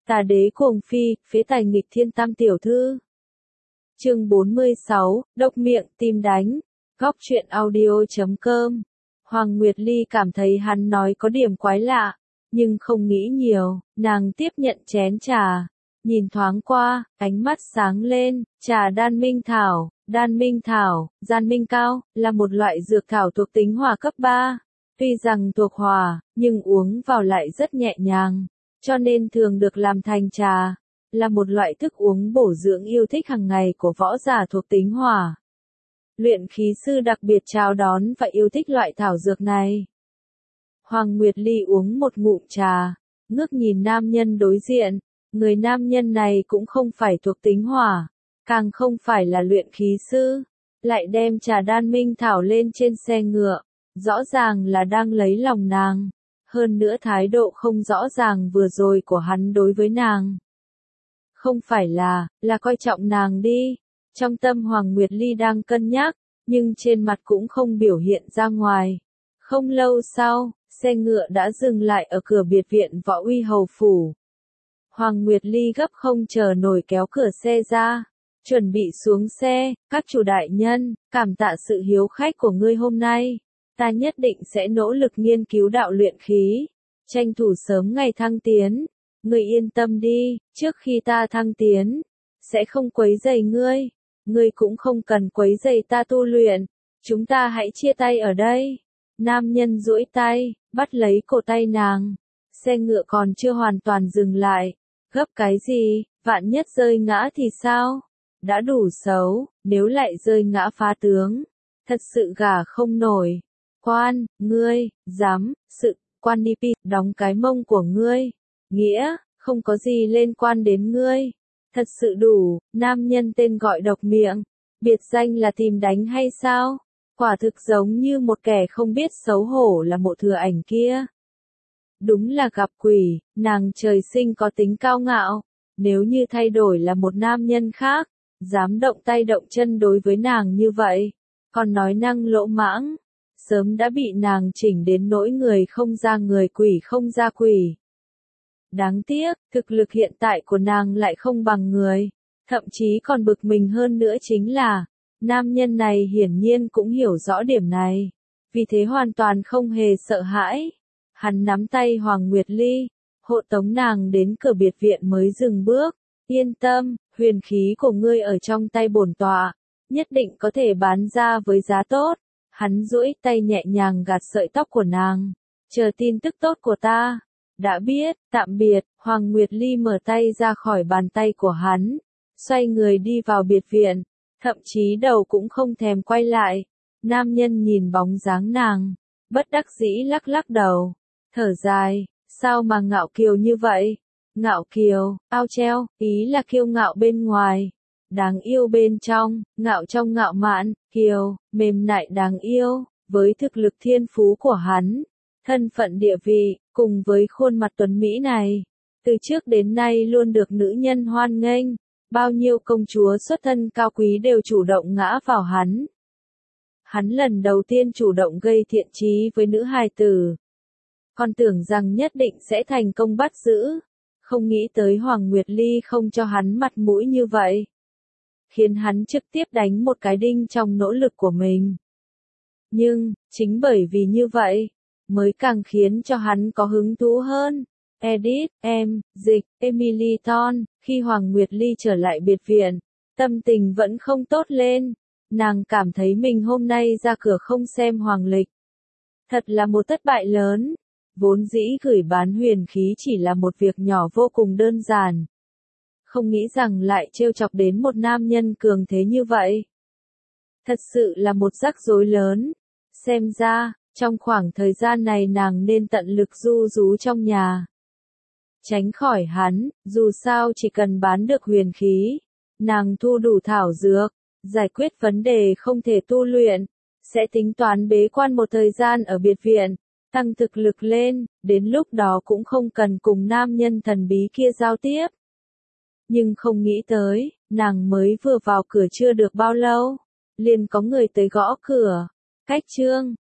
Tà đế cuồng phi, phế tài nghịch thiên tam tiểu thư. Chương 46, độc miệng tim đánh. Góc truyện audio.com. Hoàng Nguyệt Ly cảm thấy hắn nói có điểm quái lạ, nhưng không nghĩ nhiều, nàng tiếp nhận chén trà, nhìn thoáng qua, ánh mắt sáng lên, trà đan minh thảo, gian minh cao, là một loại dược thảo thuộc tính hỏa cấp 3. Tuy rằng thuộc hỏa, nhưng uống vào lại rất nhẹ nhàng, cho nên thường được làm thành trà, là một loại thức uống bổ dưỡng yêu thích hàng ngày của võ giả thuộc tính hỏa. Luyện khí sư đặc biệt chào đón và yêu thích loại thảo dược này. Hoàng Nguyệt Ly uống một ngụm trà, ngước nhìn nam nhân đối diện, người nam nhân này cũng không phải thuộc tính hỏa, càng không phải là luyện khí sư, lại đem trà đan minh thảo lên trên xe ngựa, rõ ràng là đang lấy lòng nàng, hơn nữa thái độ không rõ ràng vừa rồi của hắn đối với nàng. Không phải là coi trọng nàng đi. Trong tâm Hoàng Nguyệt Ly đang cân nhắc, nhưng trên mặt cũng không biểu hiện ra ngoài. Không lâu sau, xe ngựa đã dừng lại ở cửa biệt viện Võ Uy Hầu Phủ. Hoàng Nguyệt Ly gấp không chờ nổi kéo cửa xe ra, chuẩn bị xuống xe. Các chủ đại nhân, cảm tạ sự hiếu khách của ngươi hôm nay. Ta nhất định sẽ nỗ lực nghiên cứu đạo luyện khí, tranh thủ sớm ngày thăng tiến. Ngươi yên tâm đi, trước khi ta thăng tiến, sẽ không quấy rầy ngươi. Ngươi cũng không cần quấy rầy ta tu luyện, chúng ta hãy chia tay ở đây. Nam nhân duỗi tay, bắt lấy cổ tay nàng. Xe ngựa còn chưa hoàn toàn dừng lại. Gấp cái gì, vạn nhất rơi ngã thì sao? Đã đủ xấu, nếu lại rơi ngã phá tướng, thật sự gả không nổi. Quan, ngươi, dám, sự, quan đi pi, đóng cái mông của ngươi. Nghĩa, không có gì liên quan đến ngươi. Thật sự đủ, nam nhân tên gọi độc miệng, biệt danh là tìm đánh hay sao? Quả thực giống như một kẻ không biết xấu hổ là Mộ Thừa Ảnh kia. Đúng là gặp quỷ, nàng trời sinh có tính cao ngạo, nếu như thay đổi là một nam nhân khác, dám động tay động chân đối với nàng như vậy, còn nói năng lỗ mãng, sớm đã bị nàng chỉnh đến nỗi người không ra người quỷ không ra quỷ. Đáng tiếc, thực lực hiện tại của nàng lại không bằng người, thậm chí còn bực mình hơn nữa chính là, nam nhân này hiển nhiên cũng hiểu rõ điểm này, vì thế hoàn toàn không hề sợ hãi. Hắn nắm tay Hoàng Nguyệt Ly, hộ tống nàng đến cửa biệt viện mới dừng bước. Yên tâm, huyền khí của ngươi ở trong tay bổn tọa, nhất định có thể bán ra với giá tốt. Hắn duỗi tay nhẹ nhàng gạt sợi tóc của nàng, chờ tin tức tốt của ta. Đã biết, tạm biệt. Hoàng Nguyệt Ly mở tay ra khỏi bàn tay của hắn, xoay người đi vào biệt viện, thậm chí đầu cũng không thèm quay lại. Nam nhân nhìn bóng dáng nàng, bất đắc dĩ lắc lắc đầu, thở dài, sao mà ngạo kiều như vậy? Ngạo kiều, ao treo, ý là kiêu ngạo bên ngoài, đáng yêu bên trong, ngạo trong ngạo mạn, kiều, mềm nại đáng yêu. Với thực lực thiên phú của hắn, thân phận địa vị, cùng với khuôn mặt tuấn mỹ này, từ trước đến nay luôn được nữ nhân hoan nghênh, bao nhiêu công chúa xuất thân cao quý đều chủ động ngã vào hắn. Hắn lần đầu tiên chủ động gây thiện chí với nữ hài tử, còn tưởng rằng nhất định sẽ thành công bắt giữ, không nghĩ tới Hoàng Nguyệt Ly không cho hắn mặt mũi như vậy, khiến hắn trực tiếp đánh một cái đinh trong nỗ lực của mình. Nhưng, chính bởi vì như vậy, mới càng khiến cho hắn có hứng thú hơn. Edit, dịch, Emily Thorne, khi Hoàng Nguyệt Ly trở lại biệt viện, tâm tình vẫn không tốt lên. Nàng cảm thấy mình hôm nay ra cửa không xem hoàng lịch. Thật là một thất bại lớn. Vốn dĩ gửi bán huyền khí chỉ là một việc nhỏ vô cùng đơn giản. Không nghĩ rằng lại trêu chọc đến một nam nhân cường thế như vậy. Thật sự là một rắc rối lớn. Xem ra, trong khoảng thời gian này nàng nên tận lực du rú trong nhà. Tránh khỏi hắn, dù sao chỉ cần bán được huyền khí, nàng thu đủ thảo dược, giải quyết vấn đề không thể tu luyện, sẽ tính toán bế quan một thời gian ở biệt viện, tăng thực lực lên, đến lúc đó cũng không cần cùng nam nhân thần bí kia giao tiếp. Nhưng không nghĩ tới, nàng mới vừa vào cửa chưa được bao lâu, liền có người tới gõ cửa. Cách chương